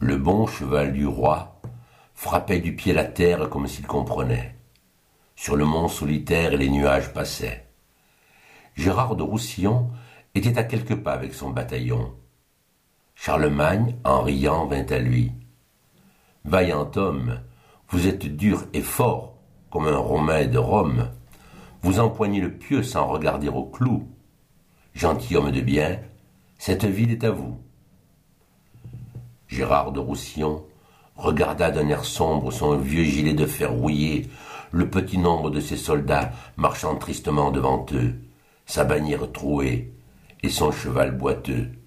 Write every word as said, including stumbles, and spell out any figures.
Le bon cheval du roi frappait du pied la terre comme s'il comprenait. Sur le mont solitaire les nuages passaient. Gérard de Roussillon était à quelques pas avec son bataillon. Charlemagne, en riant, vint à lui. « Vaillant homme, vous êtes dur et fort, comme un Romain de Rome. Vous empoignez le pieu sans regarder au clou. Gentilhomme de bien, cette ville est à vous. » Gérard de Roussillon regarda d'un air sombre son vieux gilet de fer rouillé, le petit nombre de ses soldats marchant tristement devant eux, sa bannière trouée et son cheval boiteux.